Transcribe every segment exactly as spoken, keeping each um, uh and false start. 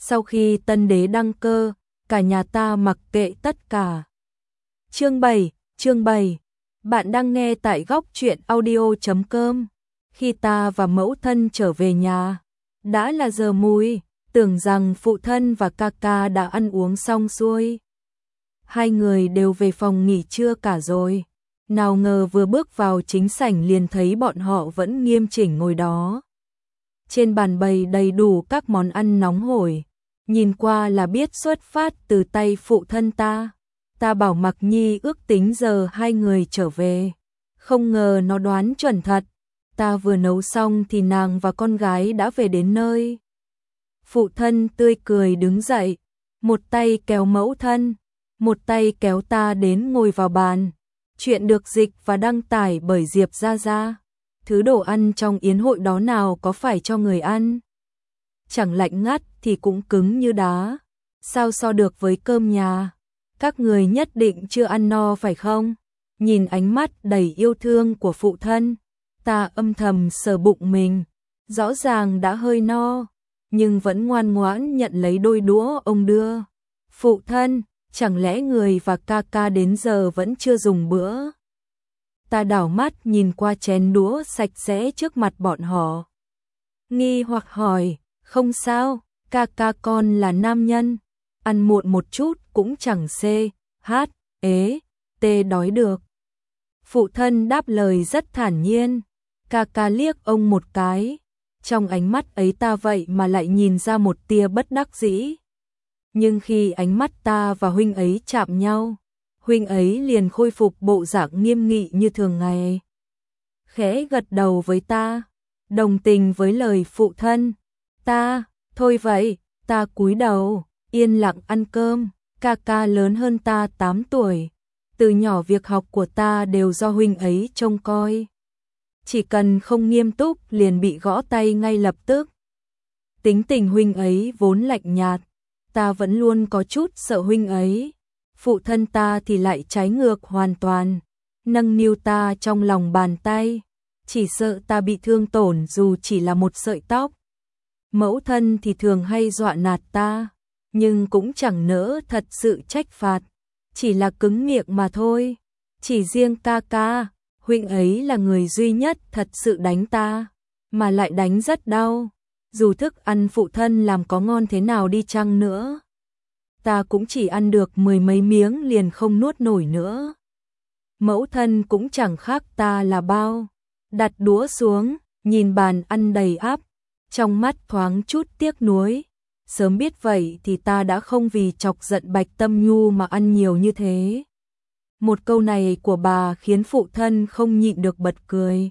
Sau khi tân đế đăng cơ, cả nhà ta mặc kệ tất cả. Chương bảy, chương bảy. Bạn đang nghe tại góc truyện audio chấm com. Khi ta và mẫu thân trở về nhà, đã là giờ mùi, tưởng rằng phụ thân và ca ca đã ăn uống xong xuôi. Hai người đều về phòng nghỉ trưa cả rồi. Nào ngờ vừa bước vào chính sảnh liền thấy bọn họ vẫn nghiêm chỉnh ngồi đó. Trên bàn bày đầy đủ các món ăn nóng hổi, nhìn qua là biết xuất phát từ tay phụ thân ta. Ta bảo Mặc Nhi ước tính giờ hai người trở về, không ngờ nó đoán chuẩn thật. Ta vừa nấu xong thì nàng và con gái đã về đến nơi. Phụ thân tươi cười đứng dậy, một tay kéo mẫu thân, một tay kéo ta đến ngồi vào bàn. Chuyện được dịch và đăng tải bởi Diệp Gia Gia. Thứ đồ ăn trong yến hội đó nào có phải cho người ăn? Chẳng lạnh ngắt thì cũng cứng như đá. Sao so được với cơm nhà? Các người nhất định chưa ăn no phải không? Nhìn ánh mắt đầy yêu thương của phụ thân, ta âm thầm sờ bụng mình. Rõ ràng đã hơi no, nhưng vẫn ngoan ngoãn nhận lấy đôi đũa ông đưa. Phụ thân, chẳng lẽ người và ca ca đến giờ vẫn chưa dùng bữa? Ta đảo mắt nhìn qua chén đũa sạch sẽ trước mặt bọn họ. Nghi hoặc hỏi, không sao, ca ca con là nam nhân, ăn muộn một chút cũng chẳng xê, hát, ế, tê đói được. Phụ thân đáp lời rất thản nhiên. Ca ca liếc ông một cái, trong ánh mắt ấy ta vậy mà lại nhìn ra một tia bất đắc dĩ. Nhưng khi ánh mắt ta và huynh ấy chạm nhau, huynh ấy liền khôi phục bộ dạng nghiêm nghị như thường ngày. Khẽ gật đầu với ta, đồng tình với lời phụ thân. Ta, thôi vậy, ta cúi đầu, yên lặng ăn cơm. Ca ca lớn hơn ta tám tuổi, từ nhỏ việc học của ta đều do huynh ấy trông coi. Chỉ cần không nghiêm túc liền bị gõ tay ngay lập tức. Tính tình huynh ấy vốn lạnh nhạt, ta vẫn luôn có chút sợ huynh ấy. Phụ thân ta thì lại trái ngược hoàn toàn, nâng niu ta trong lòng bàn tay, chỉ sợ ta bị thương tổn dù chỉ là một sợi tóc. Mẫu thân thì thường hay dọa nạt ta, nhưng cũng chẳng nỡ thật sự trách phạt, chỉ là cứng miệng mà thôi. Chỉ riêng ca ca, huynh ấy là người duy nhất thật sự đánh ta, mà lại đánh rất đau. Dù thức ăn phụ thân làm có ngon thế nào đi chăng nữa, ta cũng chỉ ăn được mười mấy miếng liền không nuốt nổi nữa. Mẫu thân cũng chẳng khác ta là bao. Đặt đũa xuống, nhìn bàn ăn đầy ắp, trong mắt thoáng chút tiếc nuối. Sớm biết vậy thì ta đã không vì chọc giận Bạch Tâm Nhu mà ăn nhiều như thế. Một câu này của bà khiến phụ thân không nhịn được bật cười.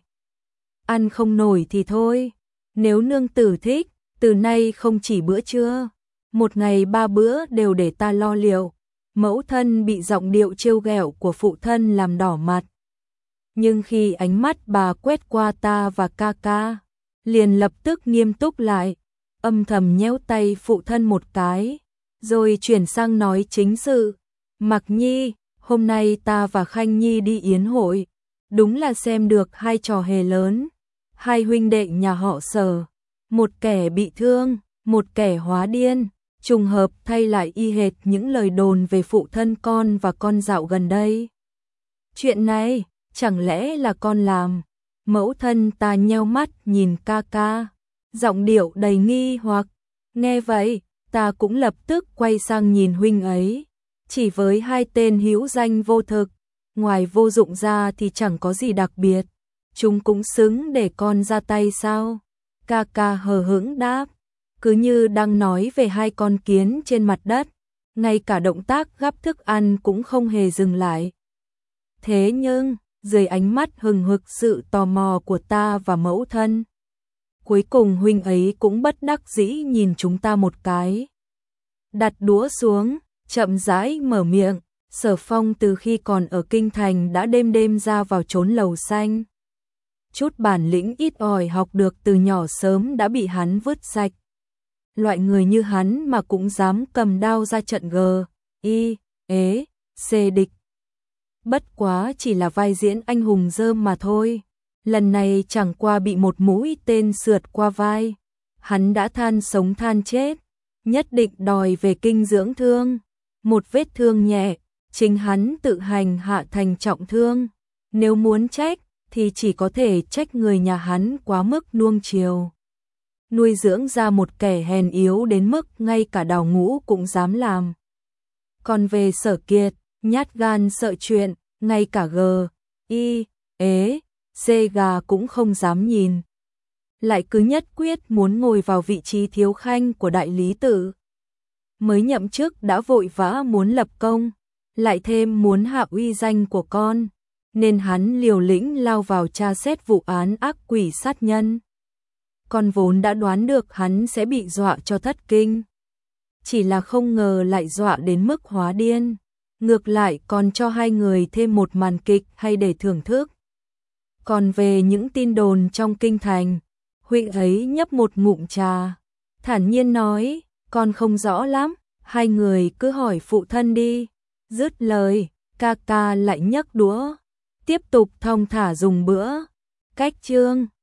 Ăn không nổi thì thôi, nếu nương tử thích, từ nay không chỉ bữa trưa, một ngày ba bữa đều để ta lo liệu. Mẫu thân bị giọng điệu trêu ghẹo của phụ thân làm đỏ mặt. Nhưng khi ánh mắt bà quét qua ta và ca ca, liền lập tức nghiêm túc lại, âm thầm nhéo tay phụ thân một cái, rồi chuyển sang nói chính sự. Mặc Nhi, hôm nay ta và Khanh Nhi đi yến hội, đúng là xem được hai trò hề lớn. Hai huynh đệ nhà họ Sở, một kẻ bị thương, một kẻ hóa điên, trùng hợp thay lại y hệt những lời đồn về phụ thân con và con dạo gần đây. Chuyện này, chẳng lẽ là con làm? Mẫu thân ta nheo mắt nhìn ca ca, giọng điệu đầy nghi hoặc. Nghe vậy, ta cũng lập tức quay sang nhìn huynh ấy. Chỉ với hai tên hữu danh vô thực, ngoài vô dụng ra thì chẳng có gì đặc biệt. Chúng cũng xứng để con ra tay sao? Ca ca hờ hững đáp, cứ như đang nói về hai con kiến trên mặt đất, ngay cả động tác gắp thức ăn cũng không hề dừng lại. Thế nhưng, dưới ánh mắt hừng hực sự tò mò của ta và mẫu thân, cuối cùng huynh ấy cũng bất đắc dĩ nhìn chúng ta một cái. Đặt đũa xuống, chậm rãi mở miệng. Sở Phong từ khi còn ở kinh thành đã đêm đêm ra vào trốn lầu xanh. Chút bản lĩnh ít ỏi học được từ nhỏ sớm đã bị hắn vứt sạch. Loại người như hắn mà cũng dám cầm đao ra trận G, I, ế, C địch. Bất quá chỉ là vai diễn anh hùng rơm mà thôi. Lần này chẳng qua bị một mũi tên sượt qua vai, hắn đã than sống than chết. nhất định đòi về kinh dưỡng thương. Một vết thương nhẹ, chính hắn tự hành hạ thành trọng thương. Nếu muốn trách, thì chỉ có thể trách người nhà hắn quá mức nuông chiều. Nuôi dưỡng ra một kẻ hèn yếu đến mức ngay cả đào ngũ cũng dám làm. Còn về Sở Kiệt, nhát gan sợ chuyện, ngay cả G, I, ế, C gà cũng không dám nhìn. Lại cứ nhất quyết muốn ngồi vào vị trí thiếu khanh của đại lý tự. Mới nhậm chức đã vội vã muốn lập công, lại thêm muốn hạ uy danh của con, nên hắn liều lĩnh lao vào tra xét vụ án ác quỷ sát nhân. Con vốn đã đoán được hắn sẽ bị dọa cho thất kinh. Chỉ là không ngờ lại dọa đến mức hóa điên. Ngược lại còn cho hai người thêm một màn kịch hay để thưởng thức. Còn về những tin đồn trong kinh thành, Huệ ấy nhấp một ngụm trà, thản nhiên nói, con không rõ lắm, hai người cứ hỏi phụ thân đi. Dứt lời, ca ca lại nhấc đũa, tiếp tục thong thả dùng bữa. Cách chương